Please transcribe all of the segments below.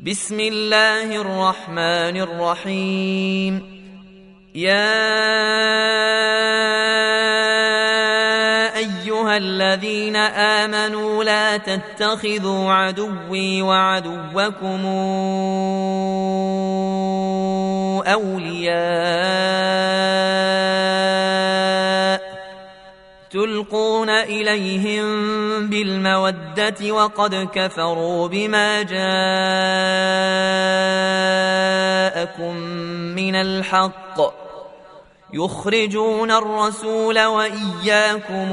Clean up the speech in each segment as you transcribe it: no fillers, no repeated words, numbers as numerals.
بسم الله الرحمن الرحيم. يا أيها الذين آمنوا لا تتخذوا عدوي وعدوكم أولياء تلقون إليهم بالمودة وقد كفروا بما جاءكم من الحق يخرجون الرسول وإياكم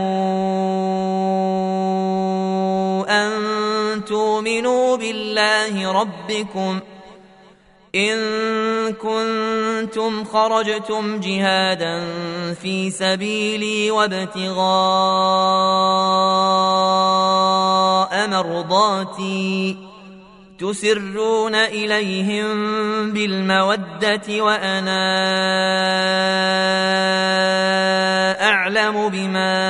أن تؤمنوا بالله ربكم إن كنتم خرجتم جهادا في سبيلي وابتغاء مرضاتي تسرون إليهم بالمودة وأنا أعلم بما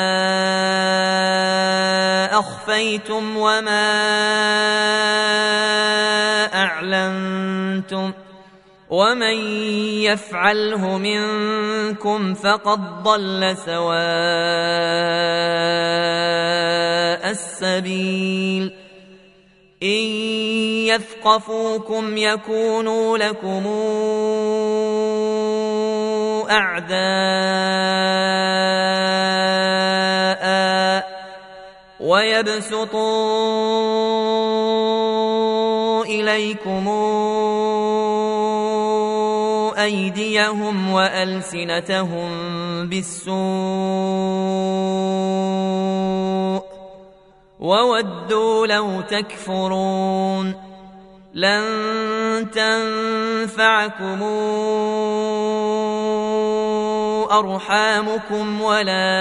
أخفيتم وما أعلنتم ومن يفعله منكم فقد ضل سواء السبيل إن يثقفوكم يكونوا لكم أعداء ويبسطوا إليكم أيديهم وألسنتهم بالسوء وودوا لو تكفرون لن تنفعكم أرحامكم ولا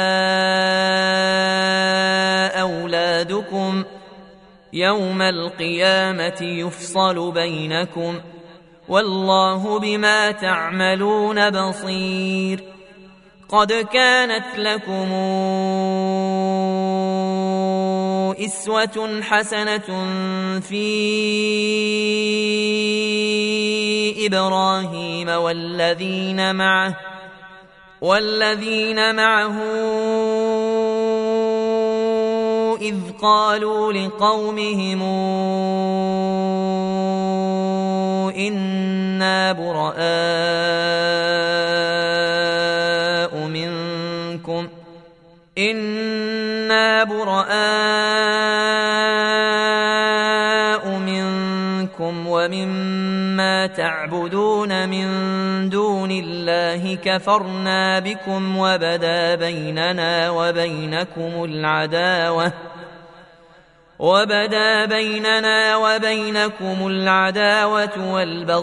أولادكم يوم القيامة يفصل بينكم والله بما تعملون بصير. قد كانت لكم أسوة حسنة في إبراهيم والذين معه إذ قالوا لقومهم إنا براء منكم ومما تعبدون من دون الله كفرنا بكم وبدا بيننا وبينكم العداوة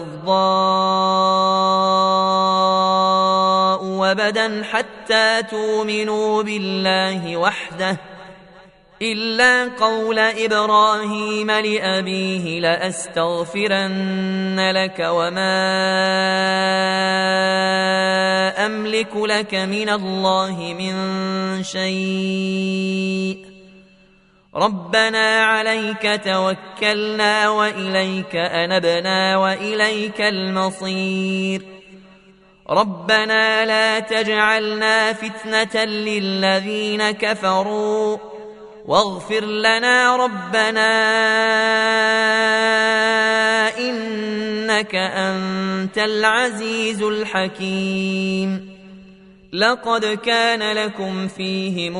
والبغضاء وبدا حتى تؤمنوا بالله وحده إلا قول إبراهيم لأبيه لأستغفرن لك وما أملك لك من الله من شيء ربنا عليك توكلنا وإليك أنبنا وإليك المصير ربنا لا تجعلنا فتنة للذين كفروا واغفر لنا ربنا إنك أنت العزيز الحكيم. لقد كان لكم فيهم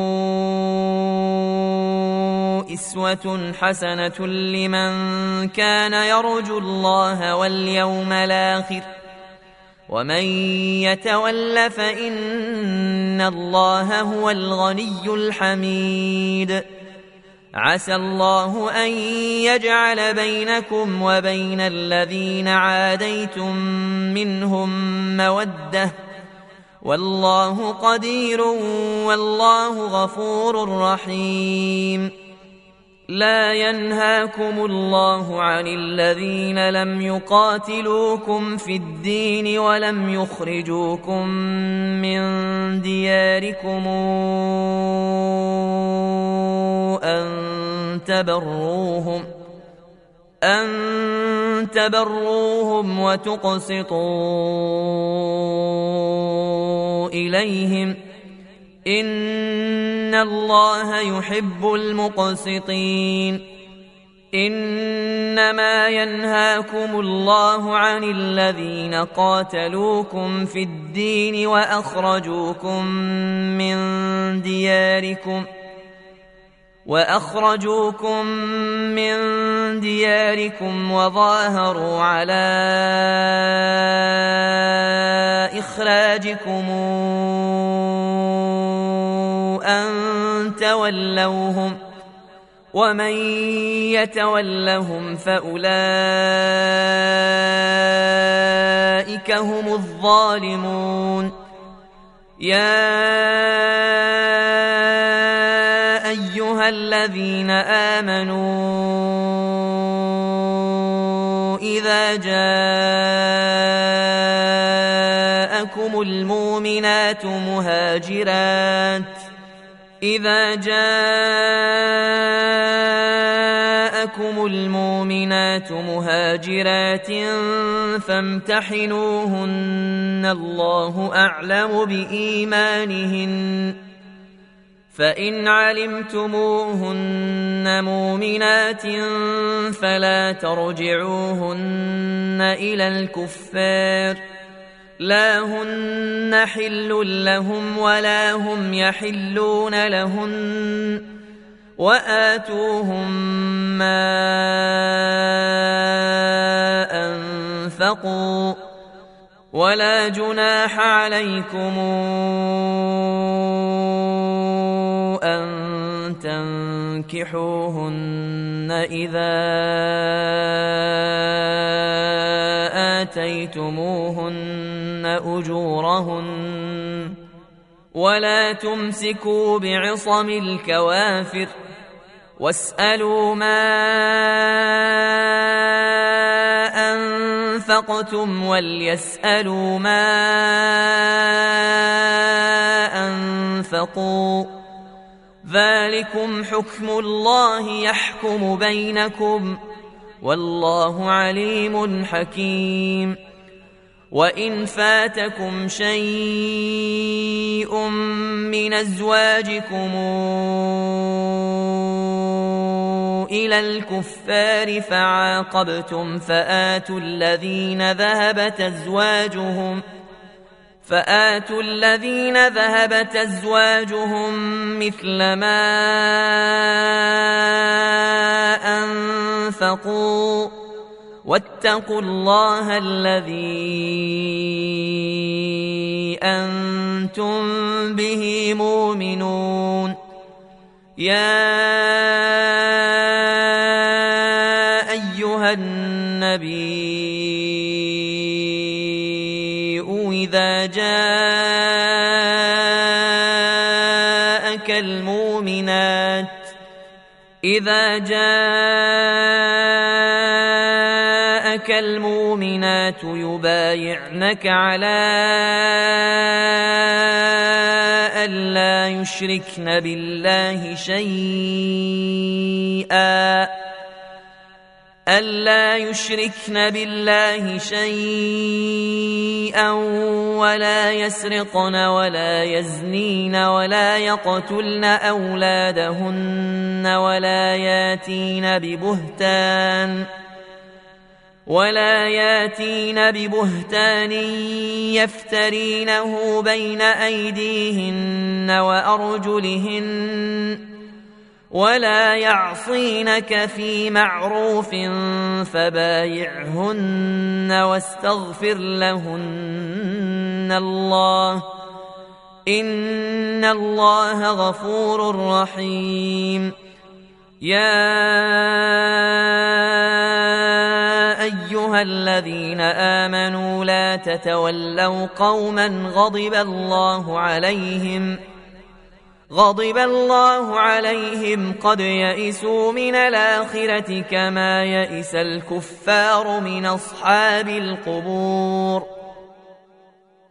أسوة حسنة لمن كان يرجو الله واليوم الآخر ومن يتول فإن الله هو الغني الحميد. عسى الله أن يجعل بينكم وبين الذين عاديتم منهم مودة والله قدير والله غفور رحيم. لا ينهاكم الله عن الذين لم يقاتلوكم في الدين ولم يخرجوكم من دياركم أن تبروهم وتقسطوا إليهم إن الله يحب المقسطين. إنما ينهاكم الله عن الذين قاتلوكم في الدين وأخرجوكم من دياركم وظاهروا على إخراجكم أن تولوهم ومن يتولهم فأولئك هم الظالمون. يا أيها الذين آمنوا إذا جاءكم المؤمنات مهاجرات فامتحنوهن الله أعلم بإيمانهن فإن علمتموهن مؤمنات فلا ترجعوهن إلى الكفار لا هن حل لهم ولا هم يحلون لهن وآتوهم ما أنفقوا ولا جناح عليكم أن تنكحوهن إذا آتيتموهن أجورهن ولا تمسكوا بعصم الكوافر واسألوا ما أنفقتم وليسألوا ما أنفقوا ذلكم حكم الله يحكم بينكم والله عليم حكيم. وإن فاتكم شيء من أزواجكم إلى الكفار فعاقبتم فآتوا الذين ذهبت أزواجهم مثل ما أنفقوا واتقوا الله الذي أنتم به مؤمنون. يا أيها النبي إذا جاءك المؤمنات يبايعنك على ألا يشركن بالله شيئا ولا يسرقن ولا يزنين ولا يقتلن أولادهن ولا ياتين ببهتان يفترينه بين أيديهن وأرجلهن ولا يعصينك في معروف فبايعهن واستغفر لهن الله إن الله غفور رحيم. يا أيها الذين آمنوا لا تتولوا قوما غضب الله عليهم قد يئسوا من الآخرة كما يئس الكفار من أصحاب القبور.